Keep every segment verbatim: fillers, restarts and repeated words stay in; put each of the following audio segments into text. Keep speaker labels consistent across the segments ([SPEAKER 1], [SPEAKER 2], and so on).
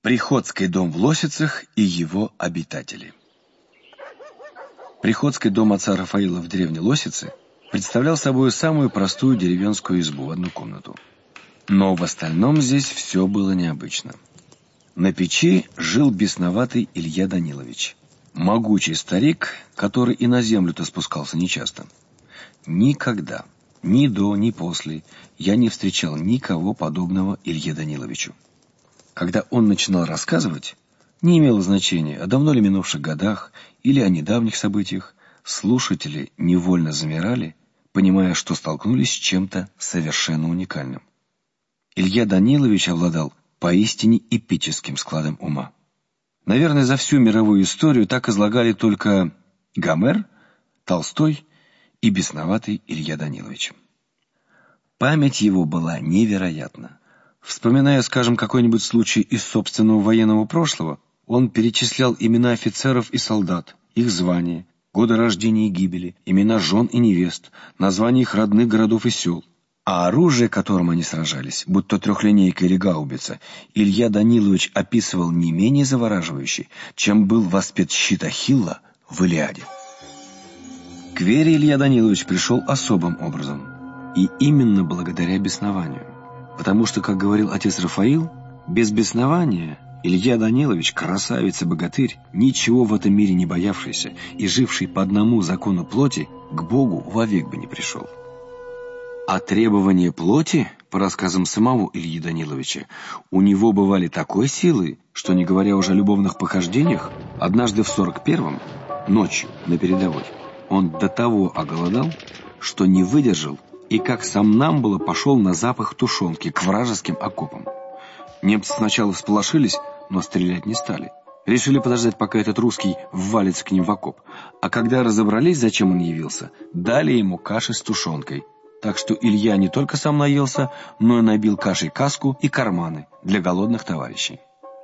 [SPEAKER 1] Приходский дом в Лосицах и его обитатели. Приходский дом отца Рафаила в деревне Лосицы представлял собой самую простую деревенскую избу в одну комнату. Но в остальном здесь все было необычно. На печи жил бесноватый Илья Данилович, могучий старик, который и на землю-то спускался нечасто. Никогда, ни до, ни после, я не встречал никого подобного Илье Даниловичу. Когда он начинал рассказывать, не имело значения, о давно ли минувших годах или о недавних событиях, слушатели невольно замирали, понимая, что столкнулись с чем-то совершенно уникальным. Илья Данилович обладал поистине эпическим складом ума. Наверное, за всю мировую историю так излагали только Гомер, Толстой и бесноватый Илья Данилович. Память его была невероятна. Вспоминая, скажем, какой-нибудь случай из собственного военного прошлого, он перечислял имена офицеров и солдат, их звания, годы рождения и гибели, имена жен и невест, названия их родных городов и сел. А оружие, которым они сражались, будь то трехлинейка или гаубица, Илья Данилович описывал не менее завораживающе, чем был воспет щит Ахилла в Илиаде. К вере Илья Данилович пришел особым образом, и именно благодаря беснованию. Потому что, как говорил отец Рафаил, без беснования Илья Данилович, красавец и богатырь, ничего в этом мире не боявшийся и живший по одному закону плоти, к Богу вовек бы не пришел. А требования плоти, по рассказам самого Ильи Даниловича, у него бывали такой силы, что, не говоря уже о любовных похождениях, однажды в сорок первом, ночью на передовой, он до того оголодал, что не выдержал и как сомнамбула пошел на запах тушенки к вражеским окопам. Немцы сначала всполошились, но стрелять не стали. Решили подождать, пока этот русский ввалится к ним в окоп. А когда разобрались, зачем он явился, дали ему каши с тушенкой. Так что Илья не только сам наелся, но и набил кашей каску и карманы для голодных товарищей.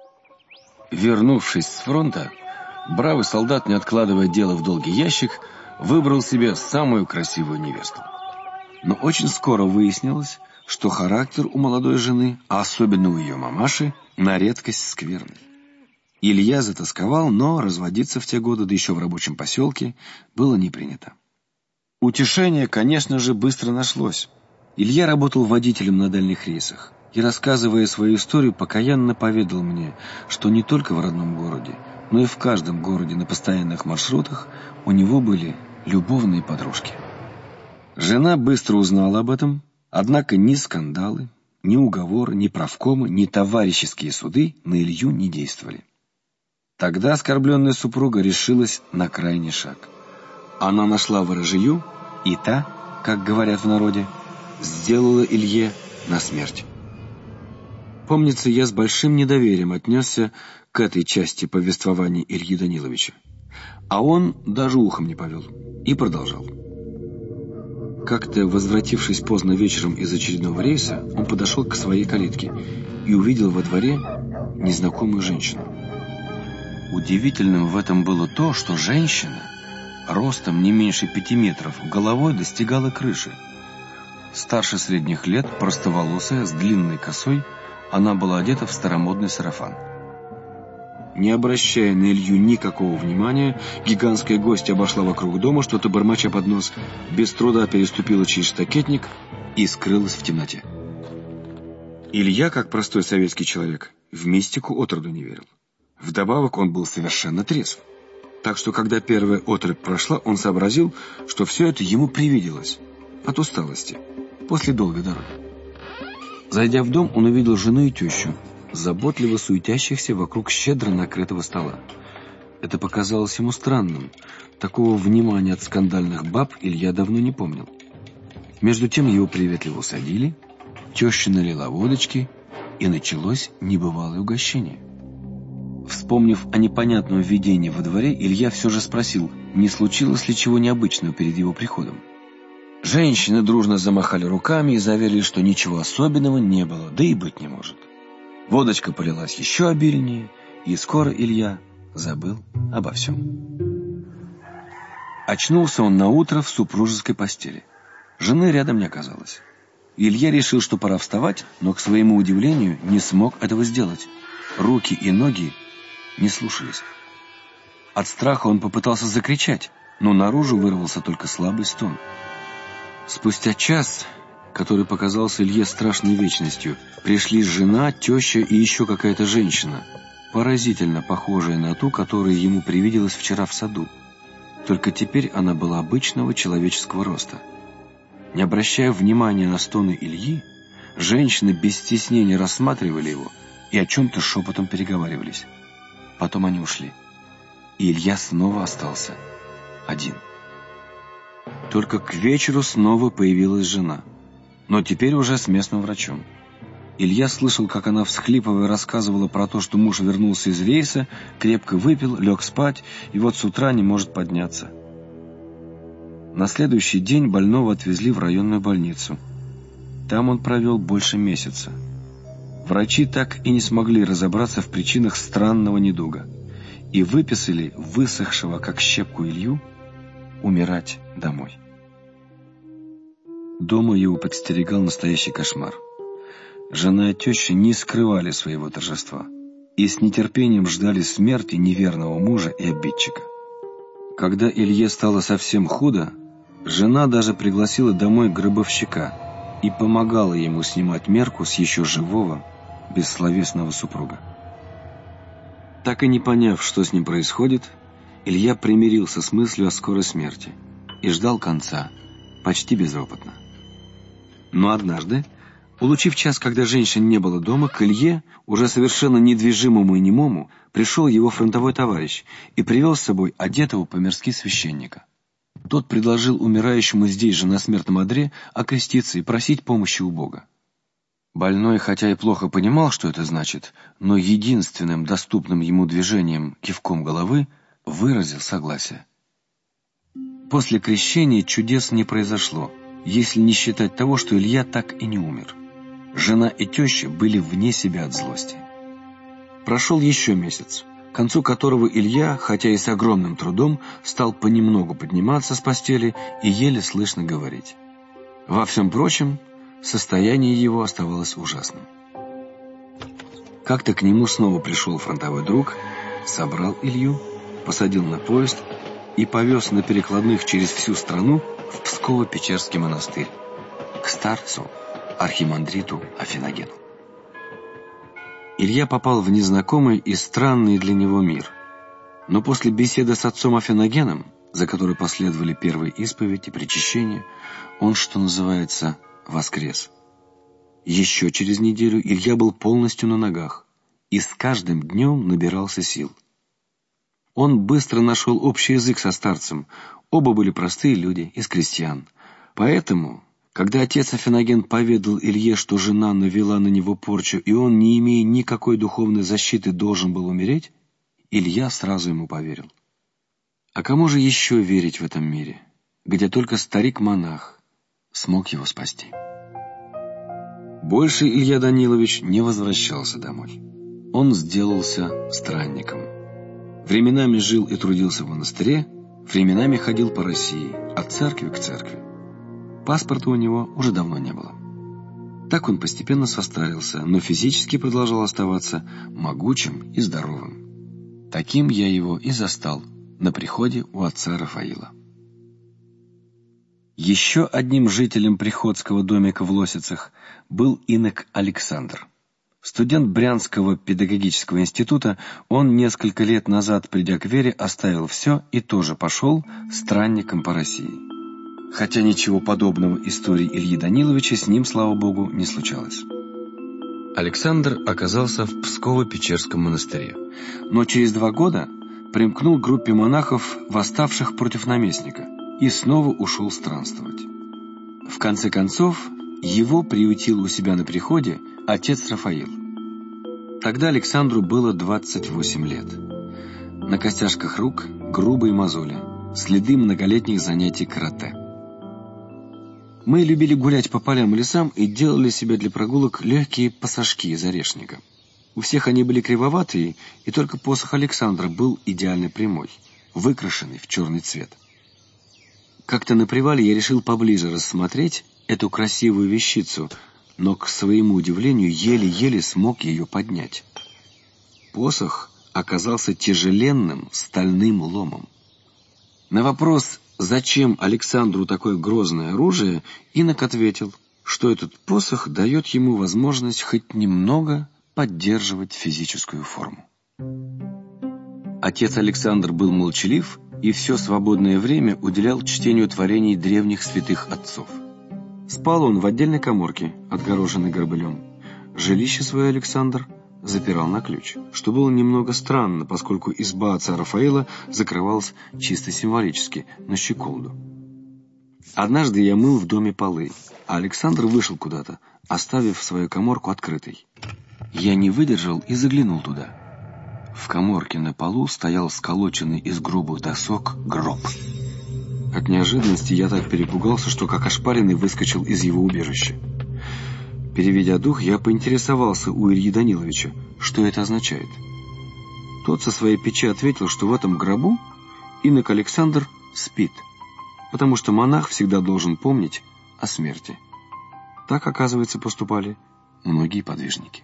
[SPEAKER 1] Вернувшись с фронта, бравый солдат, не откладывая дело в долгий ящик, выбрал себе самую красивую невесту. Но очень скоро выяснилось, что характер у молодой жены, а особенно у ее мамаши, на редкость скверный. Илья затосковал, но разводиться в те годы, да еще в рабочем поселке, было не принято. Утешение, конечно же, быстро нашлось. Илья работал водителем на дальних рейсах и, рассказывая свою историю, покаянно поведал мне, что не только в родном городе, но и в каждом городе на постоянных маршрутах у него были любовные подружки. Жена быстро узнала об этом, однако ни скандалы, ни уговоры, ни правкомы, ни товарищеские суды на Илью не действовали. Тогда оскорбленная супруга решилась на крайний шаг. Она нашла ворожею, и та, как говорят в народе, сделала Илье на смерть. Помнится, я с большим недоверием отнесся к этой части повествования Ильи Даниловича. А он даже ухом не повел и продолжал. Как-то, возвратившись поздно вечером из очередного рейса, он подошел к своей калитке и увидел во дворе незнакомую женщину. Удивительным в этом было то, что женщина, ростом не меньше пяти метров, головой достигала крыши. Старше средних лет, простоволосая, с длинной косой, она была одета в старомодный сарафан. Не обращая на Илью никакого внимания, гигантская гостья обошла вокруг дома, что-то бормоча под нос, без труда переступила через штакетник и скрылась в темноте. Илья, как простой советский человек, в мистику отроду не верил. Вдобавок он был совершенно трезв. Так что, когда первая отрыбь прошла, он сообразил, что все это ему привиделось от усталости, после долгой дороги. Зайдя в дом, он увидел жену и тещу, заботливо суетящихся вокруг щедро накрытого стола. Это показалось ему странным. Такого внимания от скандальных баб Илья давно не помнил. Между тем его приветливо усадили, теща налила водочки, и началось небывалое угощение. Вспомнив о непонятном видении во дворе, Илья все же спросил, не случилось ли чего необычного перед его приходом. Женщины дружно замахали руками и заверили, что ничего особенного не было, да и быть не может. Водочка полилась еще обильнее, и скоро Илья забыл обо всем. Очнулся он наутро в супружеской постели. Жены рядом не оказалось. Илья решил, что пора вставать, но, к своему удивлению, не смог этого сделать. руки и ноги не слушались. От страха он попытался закричать, но наружу вырвался только слабый стон. Спустя час, который показался Илье страшной вечностью, пришли жена, теща и еще какая-то женщина, поразительно похожая на ту, которая ему привиделась вчера в саду. Только теперь она была обычного человеческого роста. Не обращая внимания на стоны Ильи, женщины без стеснения рассматривали его и о чем-то шепотом переговаривались. Потом они ушли, и Илья снова остался один. Только к вечеру снова появилась жена, но теперь уже с местным врачом. Илья слышал, как она, всхлипывая, рассказывала про то, что муж вернулся из рейса, крепко выпил, лег спать, и вот с утра не может подняться. На следующий день больного отвезли в районную больницу. Там он провел больше месяца. Врачи так и не смогли разобраться в причинах странного недуга и выписали высохшего, как щепку, Илью умирать домой. Дома его подстерегал настоящий кошмар. Жена и теща не скрывали своего торжества и с нетерпением ждали смерти неверного мужа и обидчика. Когда Илье стало совсем худо, жена даже пригласила домой гробовщика и помогала ему снимать мерку с еще живого, бессловесного супруга. Так и не поняв, что с ним происходит, Илья примирился с мыслью о скорой смерти и ждал конца, почти безропотно. Но однажды, улучив час, когда женщин не было дома, к Илье, уже совершенно недвижимому и немому, пришел его фронтовой товарищ и привел с собой одетого по-мирски священника. Тот предложил умирающему здесь же на смертном одре окреститься и просить помощи у Бога. Больной, хотя и плохо понимал, что это значит, но единственным доступным ему движением, кивком головы, выразил согласие. После крещения чудес не произошло, если не считать того, что Илья так и не умер. Жена и теща были вне себя от злости. Прошел еще месяц, к концу которого Илья, хотя и с огромным трудом, стал понемногу подниматься с постели и еле слышно говорить. Во всем прочем, состояние его оставалось ужасным. Как-то к нему снова пришел фронтовой друг, собрал Илью, посадил на поезд и повез на перекладных через всю страну в Псково-Печерский монастырь, к старцу, архимандриту Афиногену. Илья попал в незнакомый и странный для него мир. Но после беседы с отцом Афиногеном, за которой последовали первые исповедь и причащение, он, что называется, воскрес. Еще через неделю Илья был полностью на ногах и с каждым днем набирался сил. Он быстро нашел общий язык со старцем, оба были простые люди, из крестьян. Поэтому, когда отец Афиноген поведал Илье, что жена навела на него порчу, и он, не имея никакой духовной защиты, должен был умереть, Илья сразу ему поверил. А кому же еще верить в этом мире, где только старик-монах смог его спасти? Больше Илья Данилович не возвращался домой. Он сделался странником. Временами жил и трудился в монастыре, временами ходил по России, от церкви к церкви. Паспорта у него уже давно не было. Так он постепенно состарился, но физически продолжал оставаться могучим и здоровым. Таким я его и застал на приходе у отца Рафаила. Еще одним жителем приходского домика в Лосицах был инок Александр. Студент Брянского педагогического института, он несколько лет назад, придя к вере, оставил все и тоже пошел странником по России. Хотя ничего подобного истории Ильи Даниловича с ним, слава богу, не случалось. Александр оказался в Псково-Печерском монастыре, но через два года примкнул к группе монахов, восставших против наместника, и снова ушел странствовать. В конце концов, его приютил у себя на приходе отец Рафаил. Тогда Александру было двадцать восемь лет. На костяшках рук грубые мозоли, следы многолетних занятий карате. Мы любили гулять по полям и лесам и делали себе для прогулок легкие пасашки из орешника. У всех они были кривоватые, и только посох Александра был идеально прямой, выкрашенный в черный цвет. Как-то на привале я решил поближе рассмотреть эту красивую вещицу, но, к своему удивлению, еле-еле смог ее поднять. посох оказался тяжеленным стальным ломом. На вопрос, зачем Александру такое грозное оружие, инок ответил, что этот посох дает ему возможность хоть немного поддерживать физическую форму. Отец Александр был молчалив и все свободное время уделял чтению творений древних святых отцов. Спал он в отдельной каморке, отгороженной горбылем. Жилище свое Александр запирал на ключ, что было немного странно, поскольку изба отца Рафаила закрывалась чисто символически, на щеколду. Однажды я мыл в доме полы, а Александр вышел куда-то, оставив свою каморку открытой. Я не выдержал и заглянул туда. В каморке на полу стоял сколоченный из грубых досок гроб. От неожиданности я так перепугался, что как ошпаренный выскочил из его убежища. Переведя дух, я поинтересовался у Ильи Даниловича, что это означает. Тот со своей печи ответил, что в этом гробу инок Александр спит, потому что монах всегда должен помнить о смерти. Так, оказывается, поступали многие подвижники.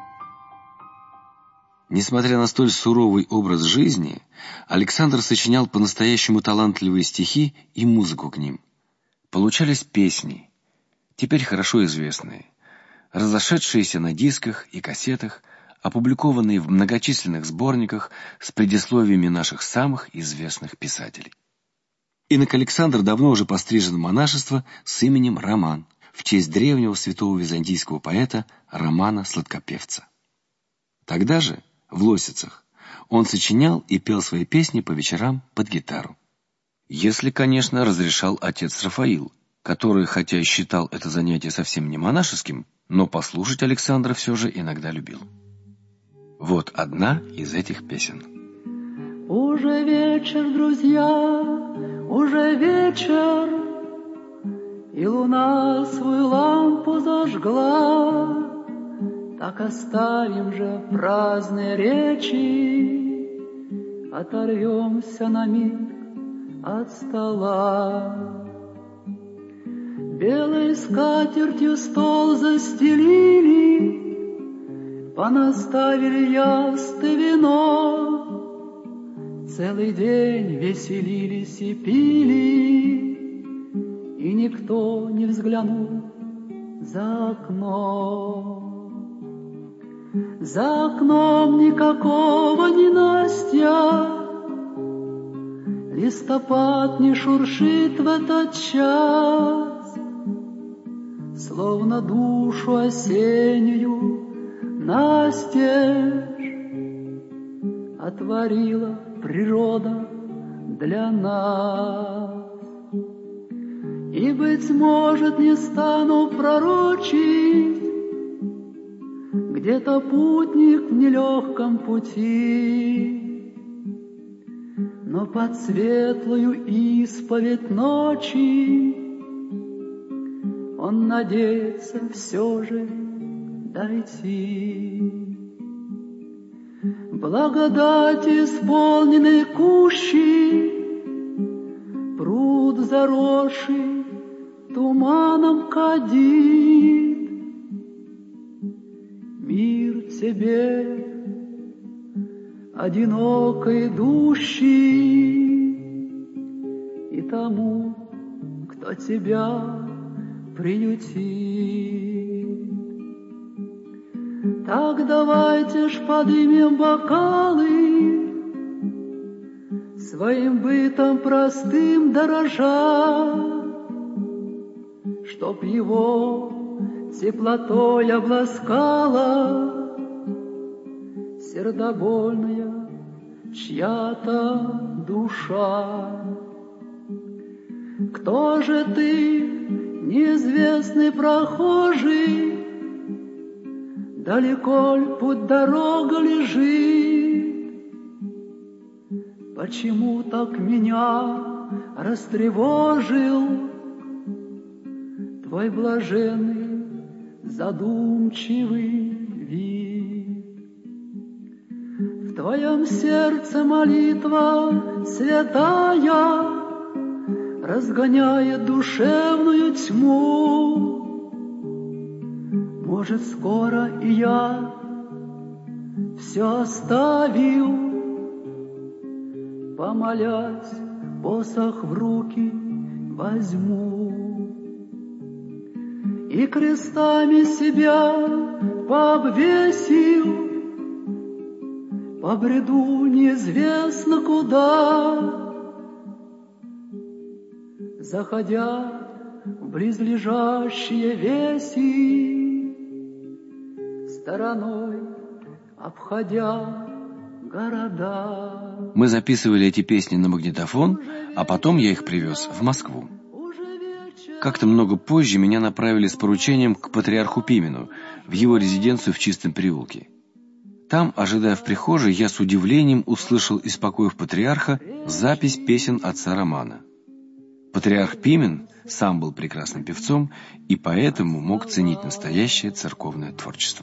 [SPEAKER 1] Несмотря на столь суровый образ жизни, Александр сочинял по-настоящему талантливые стихи и музыку к ним. Получались песни, теперь хорошо известные, разошедшиеся на дисках и кассетах, опубликованные в многочисленных сборниках с предисловиями наших самых известных писателей. Инок Александр давно уже пострижен в монашество с именем Роман, в честь древнего святого византийского поэта Романа Сладкопевца. Тогда же, в Лосицах, он сочинял и пел свои песни по вечерам под гитару. Если, конечно, разрешал отец Рафаил, который, хотя и считал это занятие совсем не монашеским, но послушать Александра все же иногда любил. Вот одна из этих песен.
[SPEAKER 2] Уже вечер, друзья, уже вечер, и луна свою лампу зажгла. Так оставим же праздные речи, оторвемся на миг от стола. Белой скатертью стол застелили, понаставили ясты вино. Целый день веселились и пили, и никто не взглянул за окно. За окном никакого ненастья, листопад не шуршит в этот час, словно душу осеннюю настежь отворила природа для нас. И, быть может, не стану пророчить, где-то путник в нелегком пути, но под светлую исповедь ночи он надеется все же дойти. Благодать исполненной кущи, пруд заросший туманом кадит. Мир тебе, одиноко идущий, и тому, кто тебя приютит. Так давайте ж подымем бокалы, своим бытом простым дорожа, чтоб его теплотой обласкала сердобольная чья-то душа. Кто же ты, неизвестный прохожий, далеко ль путь дорога лежит? Почему так меня растревожил твой блаженный задумчивый вид? В твоем сердце молитва святая разгоняет душевную тьму. Может, скоро и я все оставил, помолясь, посох в руки возьму и крестами себя пообвесил, побреду неизвестно куда, заходя в близлежащие веси, стороной обходя города.
[SPEAKER 1] Мы записывали эти песни на магнитофон, а потом я их привез в Москву. Как-то много позже меня направили с поручением к патриарху Пимену в его резиденцию в Чистом переулке. Там, ожидая в прихожей, я с удивлением услышал из покоев патриарха запись песен отца Романа. Патриарх Пимен сам был прекрасным певцом и поэтому мог ценить настоящее церковное творчество.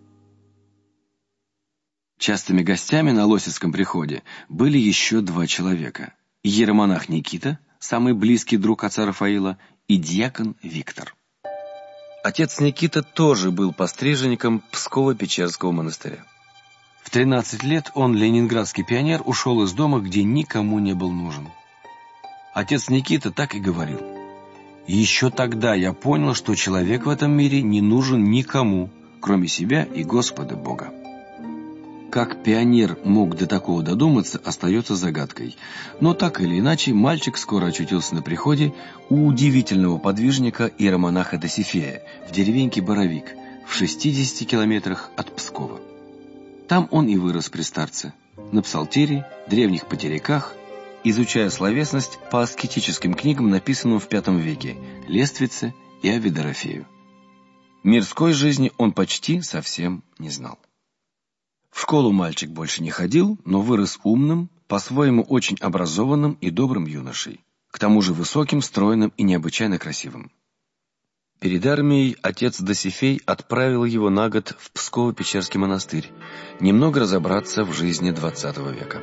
[SPEAKER 1] Частыми гостями на Лосевском приходе были еще два человека: иеромонах Никита, самый близкий друг отца Рафаила, и диакон Виктор. Отец Никита тоже был постриженником Псково-Печерского монастыря. В тринадцать лет он, ленинградский пионер, ушел из дома, где никому не был нужен. Отец Никита так и говорил: «Еще тогда я понял, что человек в этом мире не нужен никому, кроме себя и Господа Бога». Как пионер мог до такого додуматься, остается загадкой. Но так или иначе, мальчик скоро очутился на приходе у удивительного подвижника иеромонаха Досифея в деревеньке Боровик в шестидесяти километрах от Пскова. Там он и вырос при старце, на псалтире, древних потеряках, изучая словесность по аскетическим книгам, написанным в пятом веке, Лествице и Авидорофею. Мирской жизни он почти совсем не знал. В школу мальчик больше не ходил, но вырос умным, по-своему очень образованным и добрым юношей, к тому же высоким, стройным и необычайно красивым. Перед армией отец Досифей отправил его на год в Псково-Печерский монастырь, немного разобраться в жизни двадцатого века.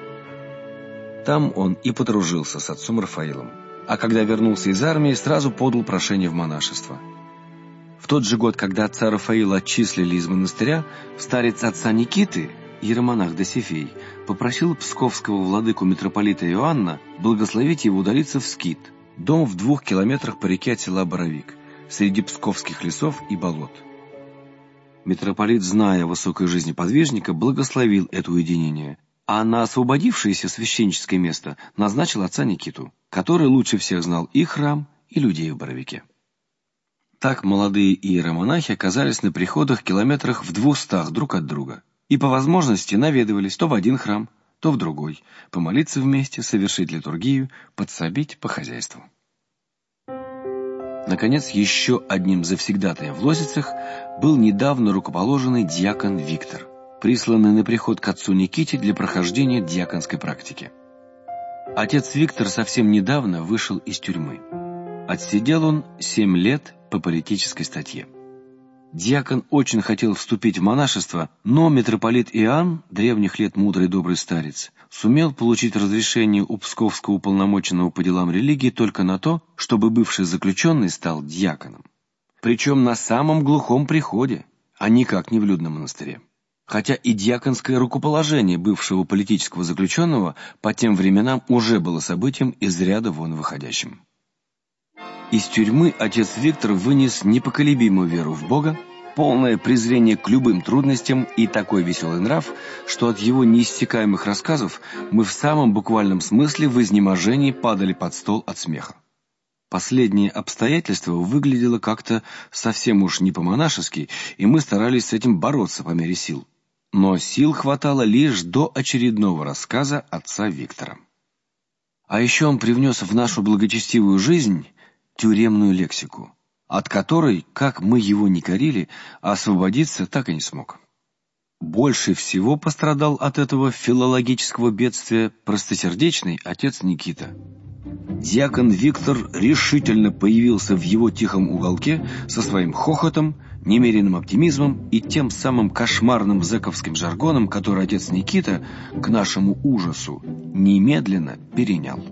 [SPEAKER 1] Там он и подружился с отцом Рафаилом, а когда вернулся из армии, сразу подал прошение в монашество. В тот же год, когда отца Рафаила отчислили из монастыря, старец отца Никиты, иеромонах Досифей, попросил псковского владыку митрополита Иоанна благословить его удалиться в Скит, дом в двух километрах по реке от села Боровик, среди псковских лесов и болот. Митрополит, зная о высокой жизни подвижника, благословил это уединение, а на освободившееся священническое место назначил отца Никиту, который лучше всех знал и храм, и людей в Боровике. Так молодые иеромонахи оказались на приходах километрах в двухстах друг от друга и по возможности наведывались то в один храм, то в другой, помолиться вместе, совершить литургию, подсобить по хозяйству. Наконец, еще одним завсегдатаем в Лосицах был недавно рукоположенный диакон Виктор, присланный на приход к отцу Никите для прохождения диаконской практики. Отец Виктор совсем недавно вышел из тюрьмы. Отсидел он семь лет по политической статье. Диакон очень хотел вступить в монашество, но митрополит Иоанн, древних лет мудрый добрый старец, сумел получить разрешение у псковского уполномоченного по делам религии только на то, чтобы бывший заключенный стал диаконом. Причем на самом глухом приходе, а никак не в людном монастыре. Хотя и диаконское рукоположение бывшего политического заключенного по тем временам уже было событием из ряда вон выходящим. Из тюрьмы отец Виктор вынес непоколебимую веру в Бога, полное презрение к любым трудностям и такой веселый нрав, что от его неиссякаемых рассказов мы в самом буквальном смысле в изнеможении падали под стол от смеха. Последнее обстоятельство выглядело как-то совсем уж не по-монашески, и мы старались с этим бороться по мере сил. Но сил хватало лишь до очередного рассказа отца Виктора. А еще он привнес в нашу благочестивую жизнь тюремную лексику, от которой, как мы его ни корили, освободиться так и не смог. Больше всего пострадал от этого филологического бедствия простосердечный отец Никита. Диакон Виктор решительно появился в его тихом уголке со своим хохотом, немеренным оптимизмом и тем самым кошмарным зэковским жаргоном, который отец Никита, к нашему ужасу, немедленно перенял.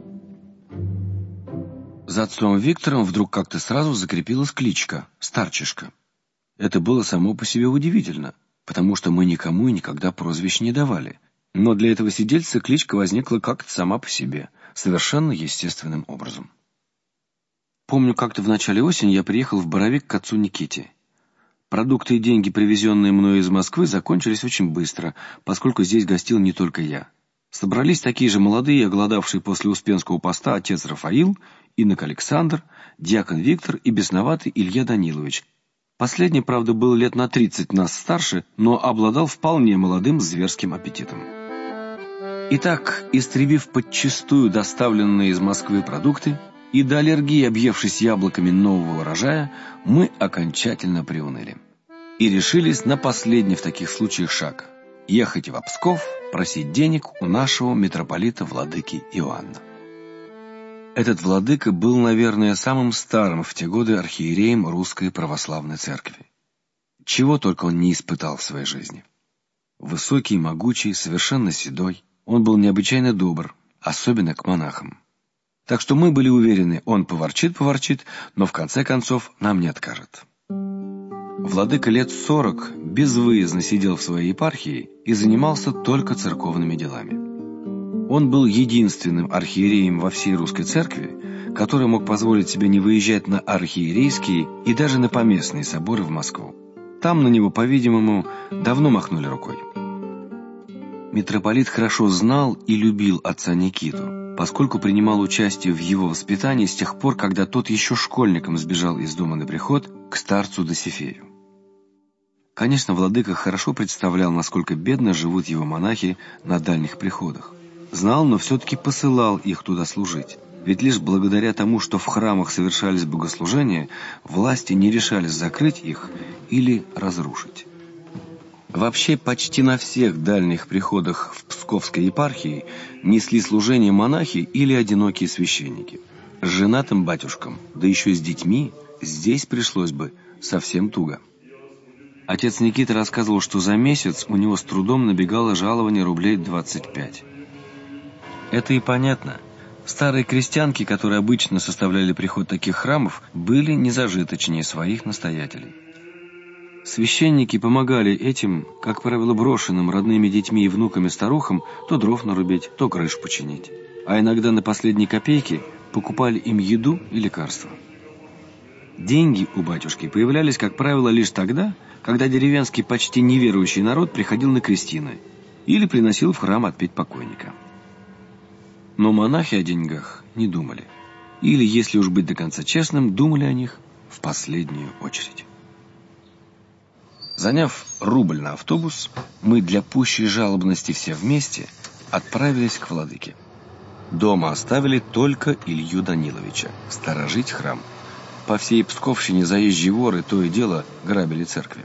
[SPEAKER 1] За отцом Виктором вдруг как-то сразу закрепилась кличка «Старчишка». Это было само по себе удивительно. потому что мы никому и никогда прозвищ не давали. Но для этого сидельца кличка возникла как-то сама по себе, совершенно естественным образом. Помню, как-то в начале осени я приехал в Боровик к отцу Никите. Продукты и деньги, привезенные мною из Москвы, закончились очень быстро, поскольку здесь гостил не только я. Собрались такие же молодые, оголодавшие после Успенского поста отец Рафаил, инок Александр, дьякон Виктор и бесноватый Илья Данилович. Последний, правда, был лет на тридцать нас старше, но обладал вполне молодым зверским аппетитом. Итак, истребив подчистую доставленные из Москвы продукты и до аллергии объевшись яблоками нового урожая, мы окончательно приуныли. И решились на последний в таких случаях шаг – ехать в Псков, просить денег у нашего митрополита владыки Иоанна. Этот владыка был, наверное, самым старым в те годы архиереем Русской Православной Церкви. Чего только он не испытал в своей жизни. Высокий, могучий, совершенно седой, он был необычайно добр, особенно к монахам. Так что мы были уверены, он поворчит-поворчит, но в конце концов нам не откажет. Владыка лет сорок безвыездно сидел в своей епархии и занимался только церковными делами. Он был единственным архиереем во всей русской церкви, который мог позволить себе не выезжать на архиерейские и даже на поместные соборы в Москву. Там на него, по-видимому, давно махнули рукой. Митрополит хорошо знал и любил отца Никиту, поскольку принимал участие в его воспитании с тех пор, когда тот еще школьником сбежал из дома на приход к старцу Досифею. Конечно, владыка хорошо представлял, насколько бедно живут его монахи на дальних приходах. Знал, но все-таки посылал их туда служить. Ведь лишь благодаря тому, что в храмах совершались богослужения, власти не решались закрыть их или разрушить. Вообще, почти на всех дальних приходах в Псковской епархии несли служение монахи или одинокие священники. С женатым батюшком, да еще и с детьми, здесь пришлось бы совсем туго. Отец Никита рассказывал, что за месяц у него с трудом набегало жалование рублей двадцать пять. Это и понятно. Старые крестьянки, которые обычно составляли приход таких храмов, были незажиточнее своих настоятелей. Священники помогали этим, как правило, брошенным родными детьми и внуками старухам то дров нарубить, то крышу починить. А иногда на последние копейки покупали им еду и лекарства. Деньги у батюшки появлялись, как правило, лишь тогда, когда деревенский почти неверующий народ приходил на крестины или приносил в храм отпеть покойника. Но монахи о деньгах не думали. Или, если уж быть до конца честным, думали о них в последнюю очередь. Заняв рубль на автобус, мы для пущей жалобности все вместе отправились к владыке. Дома оставили только Илью Даниловича сторожить храм. По всей Псковщине заезжие воры то и дело грабили церкви.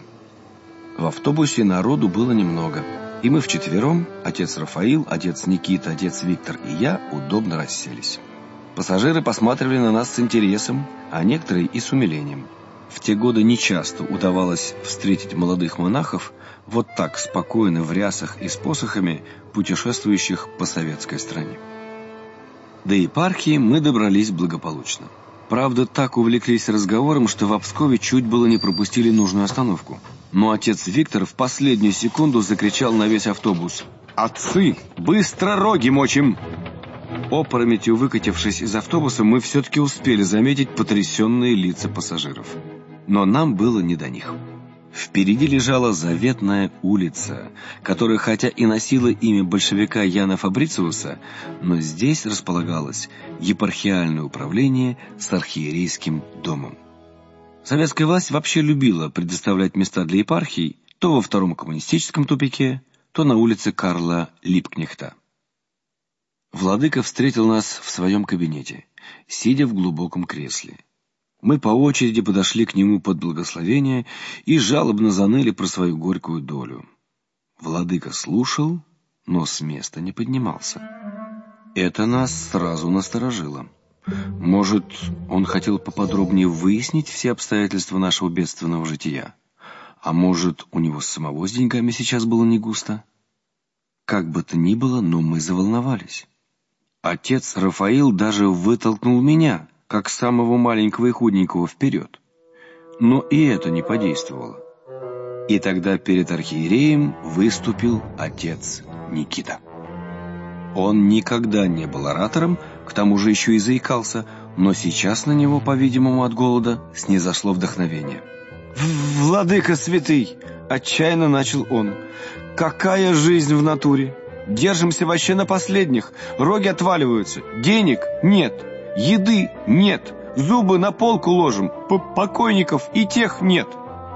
[SPEAKER 1] В автобусе народу было немного, и мы вчетвером, отец Рафаил, отец Никита, отец Виктор и я, удобно расселись. Пассажиры посматривали на нас с интересом, а некоторые и с умилением. В те годы нечасто удавалось встретить молодых монахов вот так спокойно в рясах и с посохами, путешествующих по советской стране. До епархии мы добрались благополучно. Правда, так увлеклись разговором, что в Пскове чуть было не пропустили нужную остановку. Но отец Виктор в последнюю секунду закричал на весь автобус: «Отцы, быстро роги мочим!» Опрометью выкатившись из автобуса, мы все-таки успели заметить потрясенные лица пассажиров. Но нам было не до них. Впереди лежала заветная улица, которая хотя и носила имя большевика Яна Фабрициуса, но здесь располагалось епархиальное управление с архиерейским домом. Советская власть вообще любила предоставлять места для епархий то во втором коммунистическом тупике, то на улице Карла Липкнехта. Владыка встретил нас в своем кабинете, сидя в глубоком кресле. Мы по очереди подошли к нему под благословение и жалобно заныли про свою горькую долю. Владыка слушал, но с места не поднимался. Это нас сразу насторожило. Может, он хотел поподробнее выяснить все обстоятельства нашего бедственного жития? А может, у него самого с деньгами сейчас было не густо? Как бы то ни было, но мы заволновались. Отец Рафаил даже вытолкнул меня, как самого маленького и худенького, вперед. Но и это не подействовало. И тогда перед архиереем выступил отец Никита. Он никогда не был оратором, к тому же еще и заикался, но сейчас на него, по-видимому, от голода снизошло вдохновение. «Владыка святый!» — отчаянно начал он. «Какая жизнь в натуре! Держимся вообще на последних, роги отваливаются, денег нет, еды нет, зубы на полку ложим, покойников и тех нет!»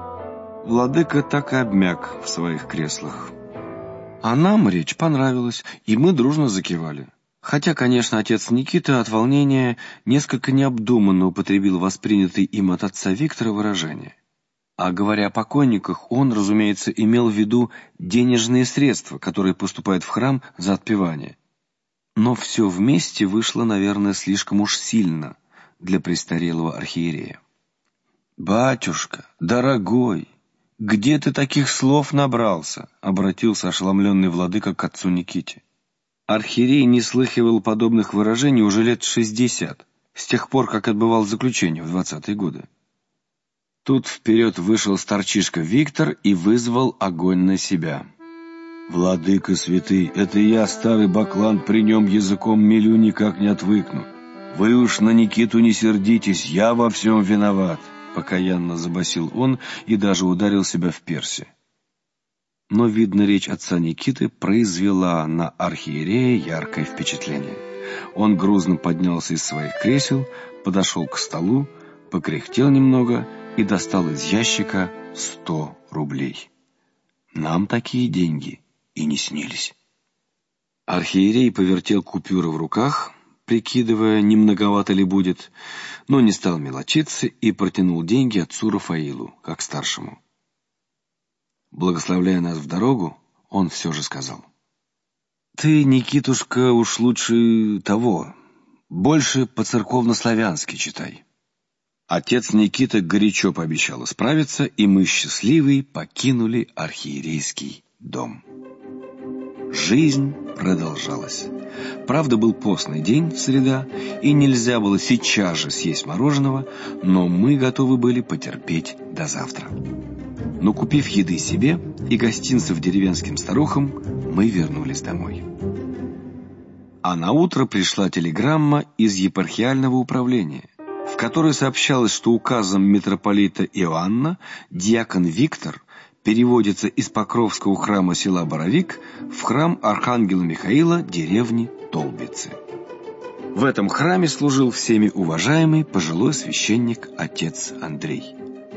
[SPEAKER 1] Владыка так и обмяк в своих креслах. А нам речь понравилась, и мы дружно закивали. Хотя, конечно, отец Никита от волнения несколько необдуманно употребил воспринятый им от отца Виктора выражение. А говоря о покойниках, он, разумеется, имел в виду денежные средства, которые поступают в храм за отпевание. Но все вместе вышло, наверное, слишком уж сильно для престарелого архиерея. «Батюшка, дорогой, где ты таких слов набрался?» — обратился ошеломленный владыка к отцу Никите. Архиерей не слыхивал подобных выражений уже лет шестьдесят, с тех пор, как отбывал заключение в двадцатые годы. Тут вперед вышел старчишка Виктор и вызвал огонь на себя. «Владыка святый, это я, старый баклан, при нем языком мелю, никак не отвыкну. Вы уж на Никиту не сердитесь, я во всем виноват», — покаянно забасил он и даже ударил себя в перси. Но, видно, речь отца Никиты произвела на архиерея яркое впечатление. Он грузно поднялся из своих кресел, подошел к столу, покряхтел немного и достал из ящика сто рублей. Нам такие деньги и не снились. Архиерей повертел купюры в руках, прикидывая, не многовато ли будет, но не стал мелочиться и протянул деньги отцу Рафаилу, как старшему. Благословляя нас в дорогу, он все же сказал: «Ты, Никитушка, уж лучше того, больше по-церковно-славянски читай». Отец Никита горячо пообещал исправиться, и мы счастливые покинули архиерейский дом. Жизнь продолжалась. Правда, был постный день, среда, и нельзя было сейчас же съесть мороженого, но мы готовы были потерпеть до завтра. Но купив еды себе и гостинцев деревенским старухам, мы вернулись домой. А наутро пришла телеграмма из епархиального управления, в которой сообщалось, что указом митрополита Иоанна диакон Виктор переводится из Покровского храма села Боровик в храм Архангела Михаила деревни Толбицы. В этом храме служил всеми уважаемый пожилой священник отец Андрей.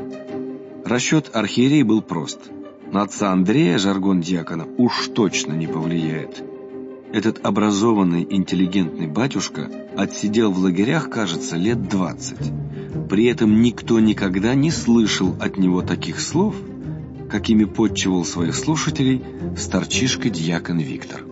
[SPEAKER 1] Расчет архиерея был прост. На отца Андрея жаргон диакона уж точно не повлияет. Этот образованный, интеллигентный батюшка отсидел в лагерях, кажется, лет двадцать. При этом никто никогда не слышал от него таких слов, какими подчивал своих слушателей старчишка-диакон Виктор.